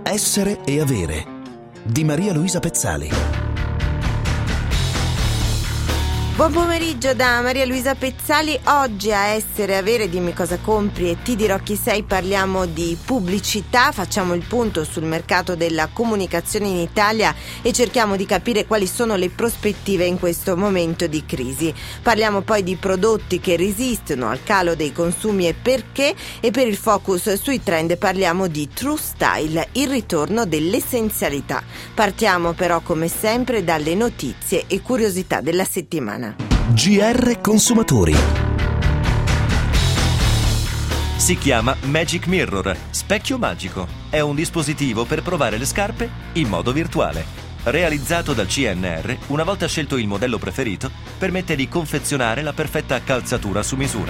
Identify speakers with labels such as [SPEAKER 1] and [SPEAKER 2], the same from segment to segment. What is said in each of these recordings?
[SPEAKER 1] Essere e avere di Maria Luisa Pezzali.
[SPEAKER 2] Buon pomeriggio da Maria Luisa Pezzali. Oggi a Essere e Avere, dimmi cosa compri e ti dirò chi sei, parliamo di pubblicità, facciamo il punto sul mercato della comunicazione in Italia e cerchiamo di capire quali sono le prospettive in questo momento di crisi. Parliamo poi di prodotti che resistono al calo dei consumi e perché, e per il focus sui trend parliamo di True Style, il ritorno dell'essenzialità. Partiamo però come sempre dalle notizie e curiosità della settimana.
[SPEAKER 1] GR Consumatori.
[SPEAKER 3] Si chiama Magic Mirror, specchio magico. È un dispositivo per provare le scarpe in modo virtuale. Realizzato dal CNR, una volta scelto il modello preferito, permette di confezionare la perfetta calzatura su misura.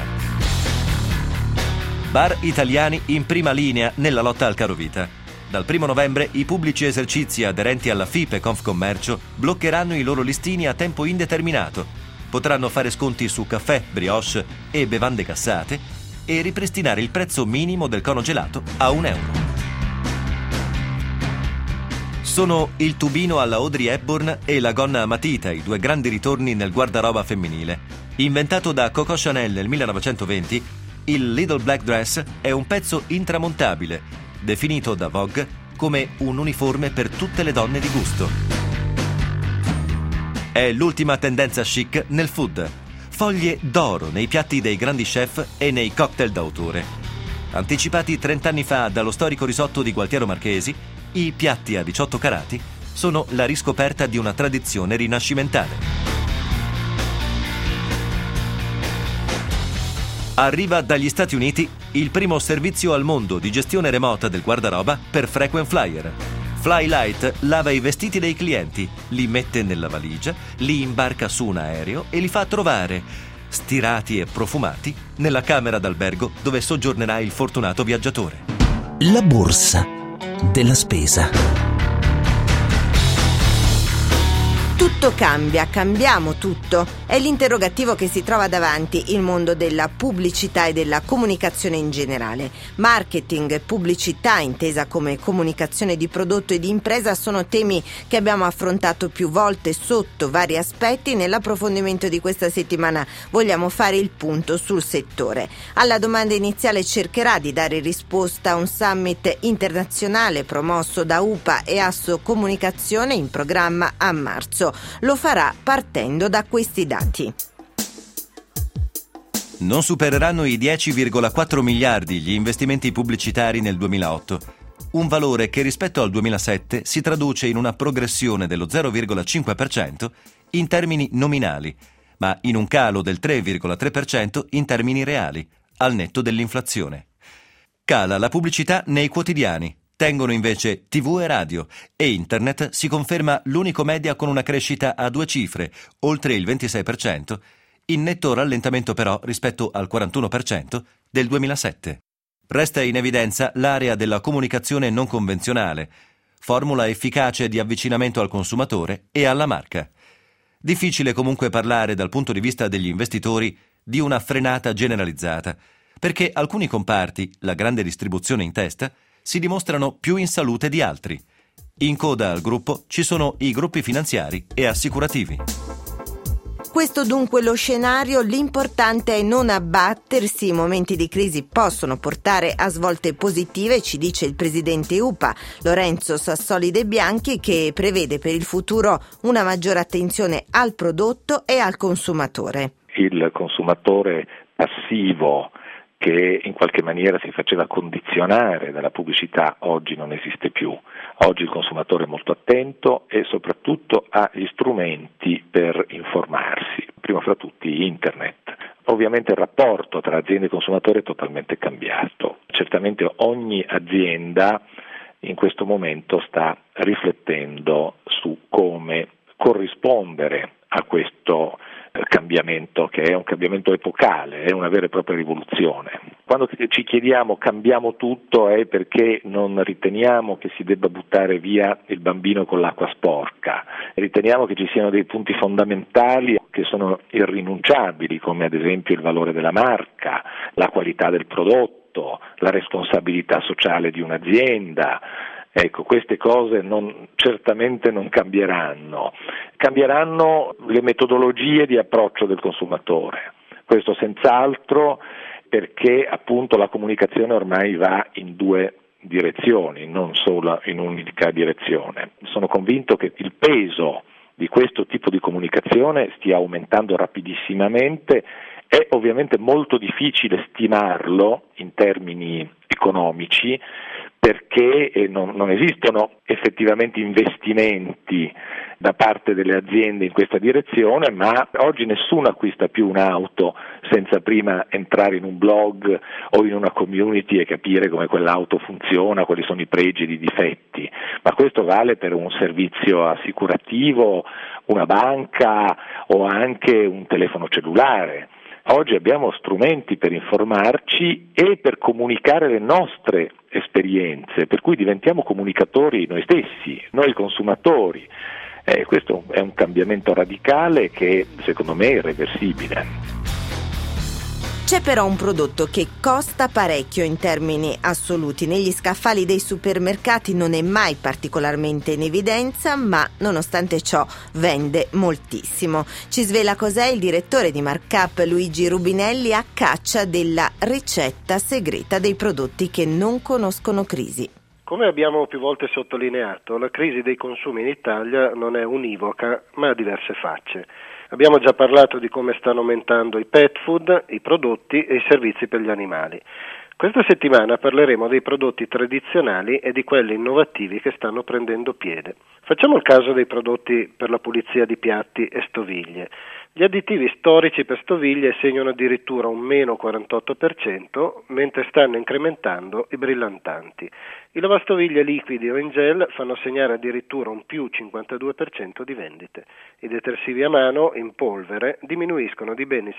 [SPEAKER 3] Bar italiani in prima linea nella lotta al carovita. Dal 1 novembre i pubblici esercizi aderenti alla FIPE Confcommercio bloccheranno i loro listini a tempo indeterminato. Potranno fare sconti su caffè, brioche e bevande gassate e ripristinare il prezzo minimo del cono gelato a €1. Sono il tubino alla Audrey Hepburn e la gonna a matita, i due grandi ritorni nel guardaroba femminile. Inventato da Coco Chanel nel 1920, il Little Black Dress è un pezzo intramontabile, definito da Vogue come un uniforme per tutte le donne di gusto. È l'ultima tendenza chic nel food. Foglie d'oro nei piatti dei grandi chef e nei cocktail d'autore. Anticipati 30 anni fa dallo storico risotto di Gualtiero Marchesi, i piatti a 18 carati sono la riscoperta di una tradizione rinascimentale. Arriva dagli Stati Uniti il primo servizio al mondo di gestione remota del guardaroba per frequent flyer. Flylight lava i vestiti dei clienti, li mette nella valigia, li imbarca su un aereo e li fa trovare, stirati e profumati, nella camera d'albergo dove soggiornerà il fortunato viaggiatore.
[SPEAKER 1] La borsa della spesa.
[SPEAKER 2] Tutto cambia, cambiamo tutto. È l'interrogativo che si trova davanti il mondo della pubblicità e della comunicazione in generale. Marketing e pubblicità, intesa come comunicazione di prodotto e di impresa, sono temi che abbiamo affrontato più volte sotto vari aspetti. Nell'approfondimento di questa settimana vogliamo fare il punto sul settore. Alla domanda iniziale cercherà di dare risposta un summit internazionale promosso da UPA e Asso Comunicazione in programma a marzo. Lo farà partendo da questi dati.
[SPEAKER 3] Non supereranno i 10,4 miliardi gli investimenti pubblicitari nel 2008, un valore che rispetto al 2007 si traduce in una progressione dello 0,5% in termini nominali, ma in un calo del 3,3% in termini reali, al netto dell'inflazione. Cala la pubblicità nei quotidiani. Tengono invece TV e radio, e Internet si conferma l'unico media con una crescita a 2 cifre, oltre il 26%, in netto rallentamento però rispetto al 41% del 2007. Resta in evidenza l'area della comunicazione non convenzionale, formula efficace di avvicinamento al consumatore e alla marca. Difficile comunque parlare dal punto di vista degli investitori di una frenata generalizzata, perché alcuni comparti, la grande distribuzione in testa, si dimostrano più in salute di altri. In coda al gruppo ci sono i gruppi finanziari e assicurativi.
[SPEAKER 2] Questo dunque lo scenario, l'importante è non abbattersi, i momenti di crisi possono portare a svolte positive, ci dice il presidente UPA, Lorenzo Sassoli De Bianchi, che prevede per il futuro una maggiore attenzione al prodotto e al consumatore.
[SPEAKER 4] Il consumatore passivo che in qualche maniera si faceva condizionare dalla pubblicità oggi non esiste più. Oggi il consumatore è molto attento e soprattutto ha gli strumenti per informarsi, prima fra tutti internet. Ovviamente il rapporto tra azienda e consumatore è totalmente cambiato. Certamente ogni azienda in questo momento sta riflettendo su come corrispondere a questo cambiamento, che è un cambiamento epocale, è una vera e propria rivoluzione. Quando ci chiediamo cambiamo tutto è perché non riteniamo che si debba buttare via il bambino con l'acqua sporca, riteniamo che ci siano dei punti fondamentali che sono irrinunciabili, come ad esempio il valore della marca, la qualità del prodotto, la responsabilità sociale di un'azienda, Ecco, queste cose certamente non cambieranno. Cambieranno le metodologie di approccio del consumatore. Questo senz'altro, perché appunto la comunicazione ormai va in due direzioni, non solo in un'unica direzione. Sono convinto che il peso di questo tipo di comunicazione stia aumentando rapidissimamente. È ovviamente molto difficile stimarlo in termini economici, perché non esistono effettivamente investimenti da parte delle aziende in questa direzione, ma oggi nessuno acquista più un'auto senza prima entrare in un blog o in una community e capire come quell'auto funziona, quali sono i pregi e i difetti, ma questo vale per un servizio assicurativo, una banca o anche un telefono cellulare. Oggi abbiamo strumenti per informarci e per comunicare le nostre esperienze, per cui diventiamo comunicatori noi stessi, noi consumatori. Questo è un cambiamento radicale che secondo me è irreversibile.
[SPEAKER 2] C'è però un prodotto che costa parecchio in termini assoluti. Negli scaffali dei supermercati non è mai particolarmente in evidenza, ma nonostante ciò vende moltissimo. Ci svela cos'è il direttore di Markup Luigi Rubinelli a caccia della ricetta segreta dei prodotti che non conoscono crisi.
[SPEAKER 5] Come abbiamo più volte sottolineato, la crisi dei consumi in Italia non è univoca, ma ha diverse facce. Abbiamo già parlato di come stanno aumentando i pet food, i prodotti e i servizi per gli animali. Questa settimana parleremo dei prodotti tradizionali e di quelli innovativi che stanno prendendo piede. Facciamo il caso dei prodotti per la pulizia di piatti e stoviglie. Gli additivi storici per stoviglie segnano addirittura un meno 48%, mentre stanno incrementando i brillantanti. I lavastoviglie liquidi o in gel fanno segnare addirittura un più 52% di vendite. I detersivi a mano in polvere diminuiscono di ben il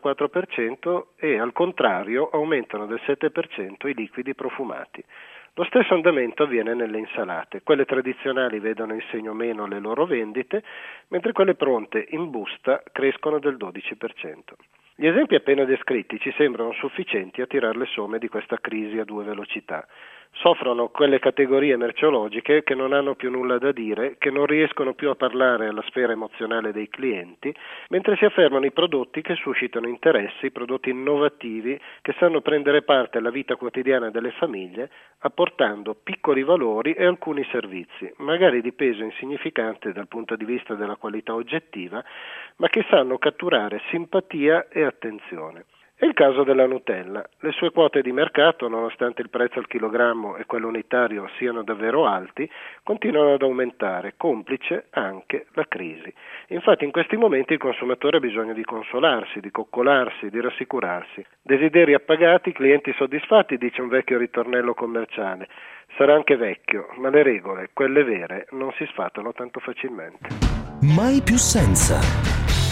[SPEAKER 5] 74% e al contrario aumentano del 7% i liquidi profumati. Lo stesso andamento avviene nelle insalate. Quelle tradizionali vedono in segno meno le loro vendite, mentre quelle pronte in busta crescono del 12%. Gli esempi appena descritti ci sembrano sufficienti a tirar le somme di questa crisi a due velocità. Soffrono quelle categorie merceologiche che non hanno più nulla da dire, che non riescono più a parlare alla sfera emozionale dei clienti, mentre si affermano i prodotti che suscitano interessi, i prodotti innovativi che sanno prendere parte alla vita quotidiana delle famiglie, apportando piccoli valori e alcuni servizi, magari di peso insignificante dal punto di vista della qualità oggettiva, ma che sanno catturare simpatia e attenzione. È il caso della Nutella. Le sue quote di mercato, nonostante il prezzo al chilogrammo e quello unitario siano davvero alti, continuano ad aumentare, complice anche la crisi. Infatti in questi momenti il consumatore ha bisogno di consolarsi, di coccolarsi, di rassicurarsi. Desideri appagati, clienti soddisfatti, dice un vecchio ritornello commerciale. Sarà anche vecchio, ma le regole, quelle vere, non si sfatano tanto facilmente.
[SPEAKER 1] Mai più senza.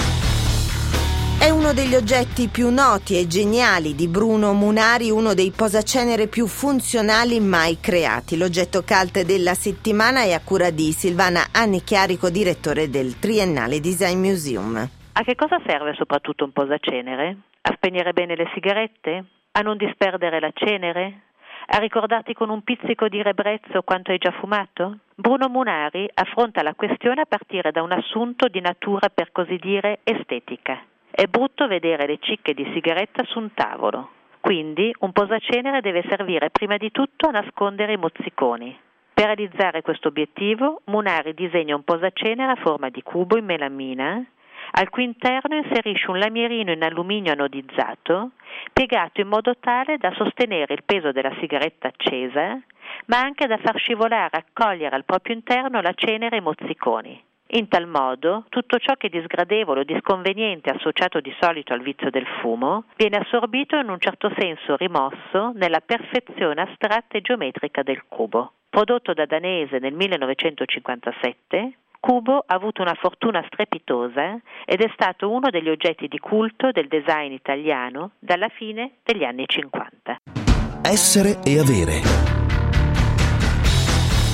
[SPEAKER 2] È uno degli oggetti più noti e geniali di Bruno Munari, uno dei posacenere più funzionali mai creati. L'oggetto cult della settimana è a cura di Silvana Annichiarico, direttore del Triennale Design Museum.
[SPEAKER 6] A che cosa serve soprattutto un posacenere? A spegnere bene le sigarette? A non disperdere la cenere? A ricordarti con un pizzico di ribrezzo quanto hai già fumato? Bruno Munari affronta la questione a partire da un assunto di natura, per così dire, estetica. È brutto vedere le cicche di sigaretta su un tavolo, quindi un posacenere deve servire prima di tutto a nascondere i mozziconi. Per realizzare questo obiettivo, Munari disegna un posacenere a forma di cubo in melamina, al cui interno inserisce un lamierino in alluminio anodizzato, piegato in modo tale da sostenere il peso della sigaretta accesa, ma anche da far scivolare e accogliere al proprio interno la cenere e i mozziconi. In tal modo, tutto ciò che è disgradevole o disconveniente associato di solito al vizio del fumo viene assorbito e in un certo senso rimosso nella perfezione astratta e geometrica del cubo. Prodotto da Danese nel 1957, Cubo ha avuto una fortuna strepitosa ed è stato uno degli oggetti di culto del design italiano dalla fine degli anni 50.
[SPEAKER 1] Essere e avere.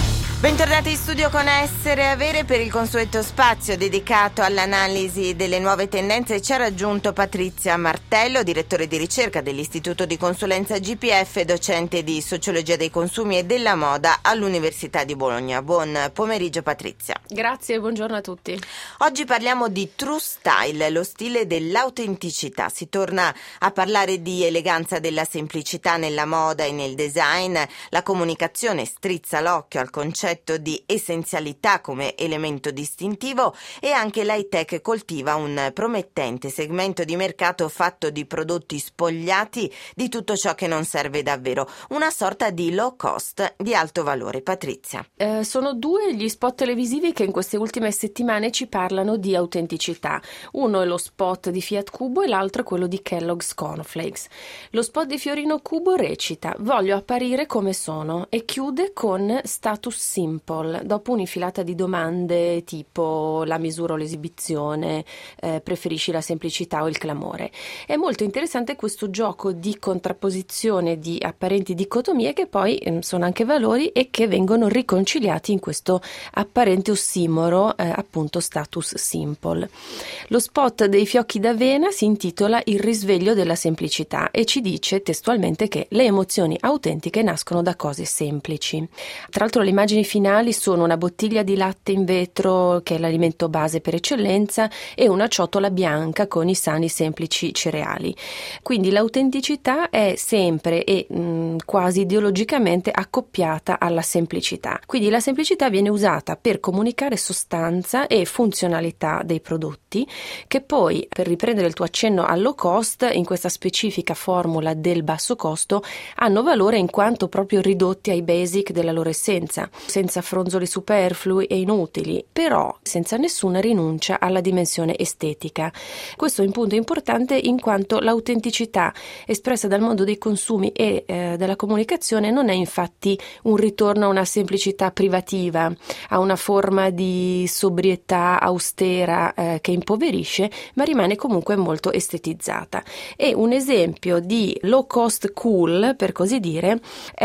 [SPEAKER 2] Bentornati in studio con Essere Avere per il consueto spazio dedicato all'analisi delle nuove tendenze. Ci ha raggiunto Patrizia Martello, direttore di ricerca dell'Istituto di Consulenza GPF e docente di Sociologia dei Consumi e della Moda all'Università di Bologna. Buon pomeriggio Patrizia.
[SPEAKER 7] Grazie, buongiorno a tutti.
[SPEAKER 2] Oggi parliamo di True Style, lo stile dell'autenticità. Si torna a parlare di eleganza della semplicità nella moda e nel design. La comunicazione strizza l'occhio al concetto di essenzialità come elemento distintivo e anche l'high tech coltiva un promettente segmento di mercato fatto di prodotti spogliati di tutto ciò che non serve davvero, una sorta di low cost di alto valore. Patrizia.
[SPEAKER 7] Sono due gli spot televisivi che in queste ultime settimane ci parlano di autenticità. Uno è lo spot di Fiat Cubo e l'altro è quello di Kellogg's Cornflakes. Lo spot di Fiorino Cubo recita: voglio apparire come sono, e chiude con status simple, dopo un'infilata di domande tipo la misura o l'esibizione, preferisci la semplicità o il clamore. È molto interessante questo gioco di contrapposizione di apparenti dicotomie che poi sono anche valori e che vengono riconciliati in questo apparente ossimoro, appunto status simple. Lo spot dei fiocchi d'avena si intitola Il risveglio della semplicità e ci dice testualmente che le emozioni autentiche nascono da cose semplici. Tra l'altro le immagini finali sono una bottiglia di latte in vetro, che è l'alimento base per eccellenza, e una ciotola bianca con i sani semplici cereali. Quindi l'autenticità è sempre e quasi ideologicamente accoppiata alla semplicità. Quindi la semplicità viene usata per comunicare sostanza e funzionalità dei prodotti, che poi, per riprendere il tuo accenno al low cost, in questa specifica formula del basso costo, hanno valore in quanto proprio ridotti ai basic della loro essenza, senza fronzoli superflui e inutili, però senza nessuna rinuncia alla dimensione estetica. Questo è un punto importante in quanto l'autenticità espressa dal mondo dei consumi e della comunicazione non è infatti un ritorno a una semplicità privativa, a una forma di sobrietà austera che impoverisce, ma rimane comunque molto estetizzata. E un esempio di low cost cool, per così dire,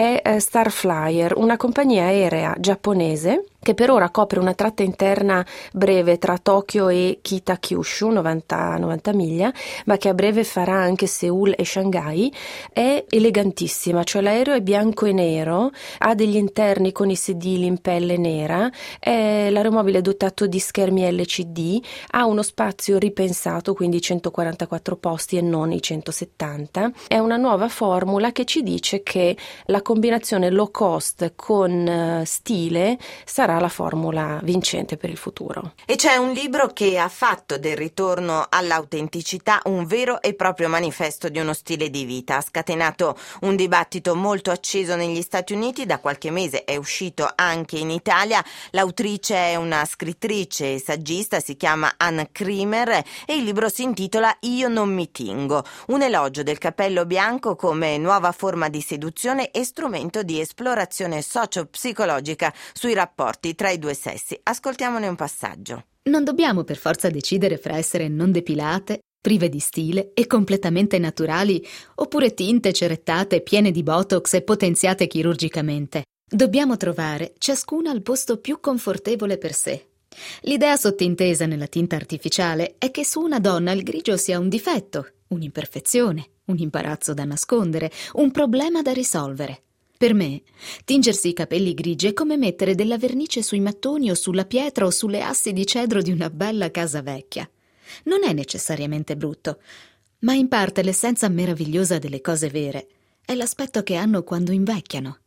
[SPEAKER 7] è Starflyer, una compagnia aerea giapponese che per ora copre una tratta interna breve tra Tokyo e Kita-Kyushu, 90 miglia, ma che a breve farà anche Seoul e Shanghai. È elegantissima, cioè l'aereo è bianco e nero, ha degli interni con i sedili in pelle nera, l'aeromobile è dotato di schermi LCD, ha uno spazio ripensato, quindi 144 posti e non i 170. È una nuova formula che ci dice che la combinazione low cost con stile sarà la formula vincente per il futuro.
[SPEAKER 2] E c'è un libro che ha fatto del ritorno all'autenticità un vero e proprio manifesto di uno stile di vita. Ha scatenato un dibattito molto acceso negli Stati Uniti, da qualche mese è uscito anche in Italia. L'autrice è una scrittrice e saggista, si chiama Anne Kremer e il libro si intitola Io non mi tingo, un elogio del cappello bianco come nuova forma di seduzione e strumento di esplorazione socio-psicologica sui rapporti tra i due sessi. Ascoltiamone un passaggio.
[SPEAKER 8] Non dobbiamo per forza decidere fra essere non depilate, prive di stile e completamente naturali, oppure tinte, cerettate, piene di botox e potenziate chirurgicamente. Dobbiamo trovare ciascuna il posto più confortevole per sé. L'idea sottintesa nella tinta artificiale è che su una donna il grigio sia un difetto, un'imperfezione, un imbarazzo da nascondere, un problema da risolvere. Per me, tingersi i capelli grigi è come mettere della vernice sui mattoni o sulla pietra o sulle assi di cedro di una bella casa vecchia. Non è necessariamente brutto, ma in parte l'essenza meravigliosa delle cose vere è l'aspetto che hanno quando invecchiano.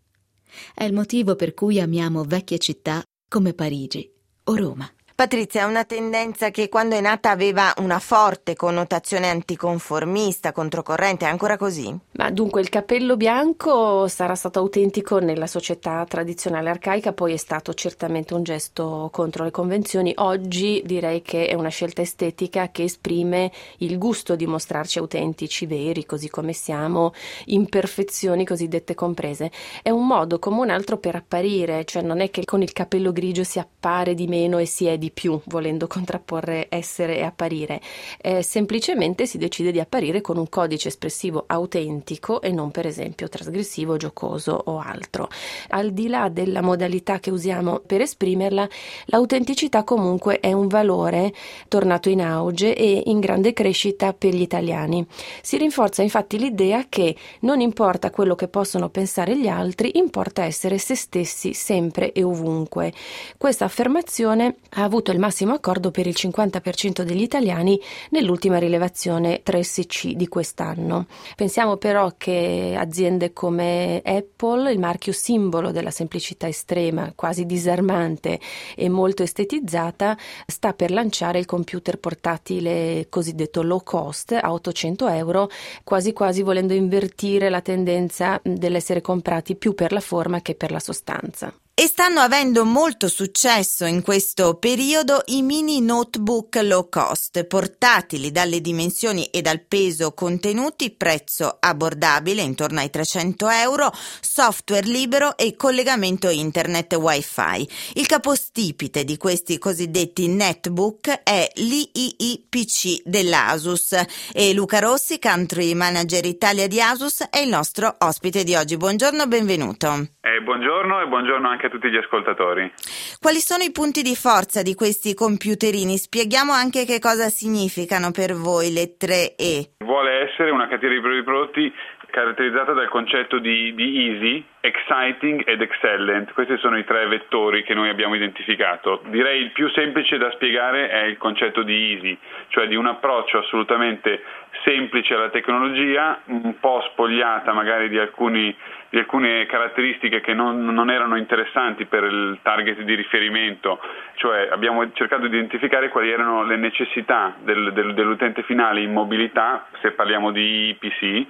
[SPEAKER 8] È il motivo per cui amiamo vecchie città come Parigi o Roma.
[SPEAKER 2] Patrizia, è una tendenza che quando è nata aveva una forte connotazione anticonformista, controcorrente, è ancora così?
[SPEAKER 7] Ma dunque il cappello bianco sarà stato autentico nella società tradizionale arcaica, poi è stato certamente un gesto contro le convenzioni. Oggi direi che è una scelta estetica che esprime il gusto di mostrarci autentici, veri, così come siamo, imperfezioni cosiddette comprese. È un modo come un altro per apparire, cioè non è che con il capello grigio si appare di meno e si è di di più, volendo contrapporre essere e apparire. Semplicemente si decide di apparire con un codice espressivo autentico e non per esempio trasgressivo, giocoso o altro. Al di là della modalità che usiamo per esprimerla, l'autenticità comunque è un valore tornato in auge e in grande crescita per gli italiani. Si rinforza infatti l'idea che non importa quello che possono pensare gli altri, importa essere se stessi sempre e ovunque. Questa affermazione ha avuto il massimo accordo per il 50% degli italiani nell'ultima rilevazione 3SC di quest'anno. Pensiamo però che aziende come Apple, il marchio simbolo della semplicità estrema, quasi disarmante e molto estetizzata, sta per lanciare il computer portatile cosiddetto low cost a €800, quasi quasi volendo invertire la tendenza dell'essere comprati più per la forma che per la sostanza.
[SPEAKER 2] E stanno avendo molto successo in questo periodo i mini notebook low cost, portatili dalle dimensioni e dal peso contenuti, prezzo abbordabile intorno ai €300, software libero e collegamento internet wifi. Il capostipite di questi cosiddetti netbook è l'IIPC dell'Asus e Luca Rossi, Country Manager Italia di Asus, è il nostro ospite di oggi. Buongiorno, benvenuto.
[SPEAKER 9] Buongiorno e buongiorno anche a tutti gli ascoltatori.
[SPEAKER 2] Quali sono i punti di forza di questi computerini? Spieghiamo anche che cosa significano per voi le 3E.
[SPEAKER 9] Vuole essere una catena di prodotti caratterizzata dal concetto di easy, exciting ed excellent. Questi sono i 3 vettori che noi abbiamo identificato. Direi il più semplice da spiegare è il concetto di easy, cioè di un approccio assolutamente semplice alla tecnologia, un po' spogliata magari di alcune caratteristiche che non erano interessanti per il target di riferimento, cioè abbiamo cercato di identificare quali erano le necessità dell'utente finale in mobilità, se parliamo di IPC.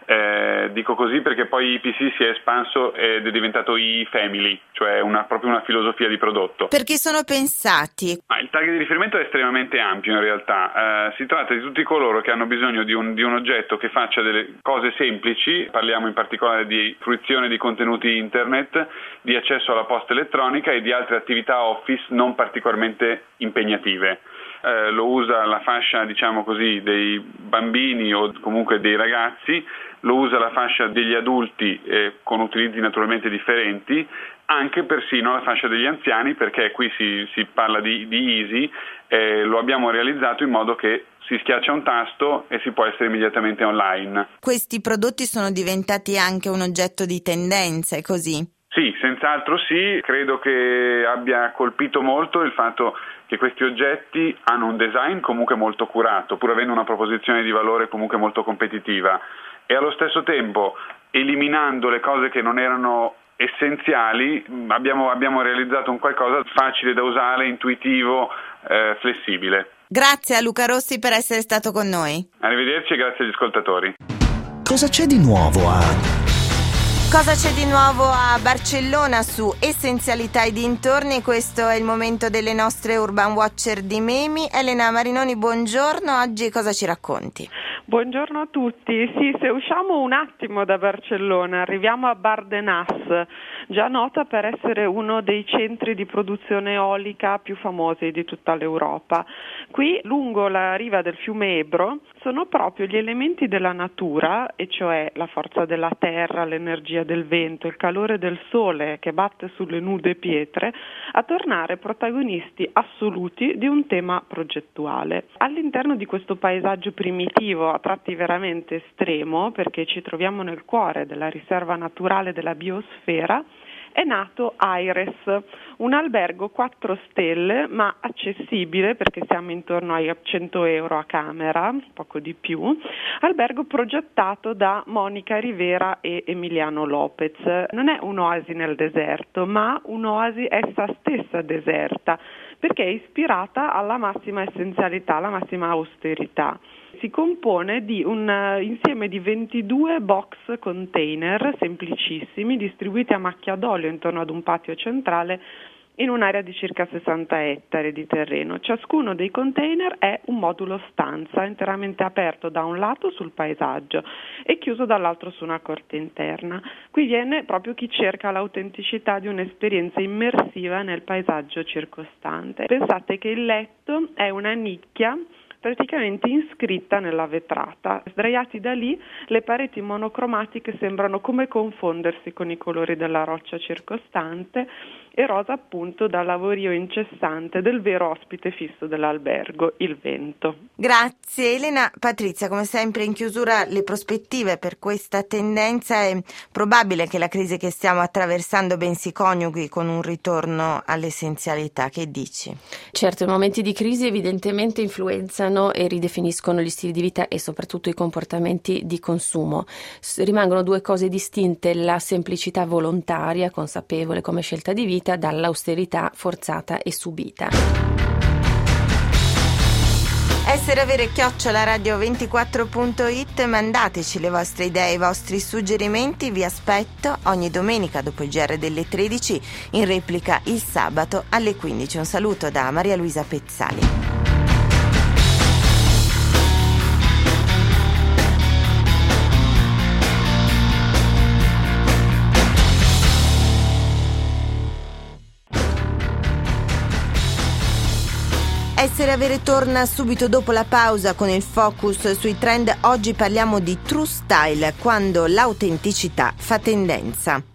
[SPEAKER 9] Dico così perché poi IPC si è espanso ed è diventato e-family, cioè proprio una filosofia di prodotto.
[SPEAKER 2] Perché sono pensati?
[SPEAKER 9] Il target di riferimento è estremamente ampio in realtà. Si tratta di tutti coloro che hanno bisogno di un oggetto che faccia delle cose semplici, parliamo in particolare di fruizione di contenuti internet, di accesso alla posta elettronica e di altre attività office non particolarmente impegnative. Lo usa la fascia, diciamo così, dei bambini o comunque dei ragazzi, lo usa la fascia degli adulti con utilizzi naturalmente differenti, anche persino la fascia degli anziani, perché qui si parla di easy, lo abbiamo realizzato in modo che si schiaccia un tasto e si può essere immediatamente online.
[SPEAKER 2] Questi prodotti sono diventati anche un oggetto di tendenza, è così?
[SPEAKER 9] Sì, senz'altro sì, credo che abbia colpito molto il fatto che questi oggetti hanno un design comunque molto curato, pur avendo una proposizione di valore comunque molto competitiva, e allo stesso tempo, eliminando le cose che non erano essenziali, abbiamo realizzato un qualcosa facile da usare, intuitivo, flessibile.
[SPEAKER 2] Grazie a Luca Rossi per essere stato con noi.
[SPEAKER 9] Arrivederci e grazie agli ascoltatori.
[SPEAKER 1] Cosa c'è di nuovo a...
[SPEAKER 2] Cosa c'è di nuovo a Barcellona su Essenzialità e dintorni? Questo è il momento delle nostre Urban Watcher di Memi. Elena Marinoni, buongiorno. Oggi cosa ci racconti?
[SPEAKER 10] Buongiorno a tutti. Sì, se usciamo un attimo da Barcellona, arriviamo a Bardenas, già nota per essere uno dei centri di produzione eolica più famosi di tutta l'Europa. Qui, lungo la riva del fiume Ebro, sono proprio gli elementi della natura, e cioè la forza della terra, l'energia del vento, il calore del sole che batte sulle nude pietre, a tornare protagonisti assoluti di un tema progettuale. All'interno di questo paesaggio primitivo, a tratti veramente estremo, perché ci troviamo nel cuore della riserva naturale della biosfera, è nato Aires, un albergo 4 stelle ma accessibile perché siamo intorno ai €100 a camera, poco di più, albergo progettato da Monica Rivera e Emiliano Lopez. Non è un'oasi nel deserto, ma un'oasi essa stessa deserta, perché è ispirata alla massima essenzialità, alla massima austerità. Si compone di un insieme di 22 box container semplicissimi distribuiti a macchia d'olio intorno ad un patio centrale in un'area di circa 60 ettari di terreno. Ciascuno dei container è un modulo stanza interamente aperto da un lato sul paesaggio e chiuso dall'altro su una corte interna. Qui viene proprio chi cerca l'autenticità di un'esperienza immersiva nel paesaggio circostante. Pensate che il letto è una nicchia praticamente iscritta nella vetrata. Sdraiati da lì, le pareti monocromatiche sembrano come confondersi con i colori della roccia circostante e rosa appunto dal lavorio incessante del vero ospite fisso dell'albergo, il vento.
[SPEAKER 2] Grazie Elena. Patrizia, come sempre in chiusura le prospettive per questa tendenza. È probabile che la crisi che stiamo attraversando ben si coniughi con un ritorno all'essenzialità, che dici?
[SPEAKER 7] Certo, i momenti di crisi evidentemente influenzano e ridefiniscono gli stili di vita e soprattutto i comportamenti di consumo. Rimangono due cose distinte: la semplicità volontaria, consapevole come scelta di vita, dall'austerità forzata e subita.
[SPEAKER 2] SRavere@radio24.it, mandateci le vostre idee, i vostri suggerimenti, vi aspetto ogni domenica dopo il GR delle 13, in replica il sabato alle 15. Un saluto da Maria Luisa Pezzali. Essere Avere torna subito dopo la pausa con il focus sui trend. Oggi parliamo di true style, quando l'autenticità fa tendenza.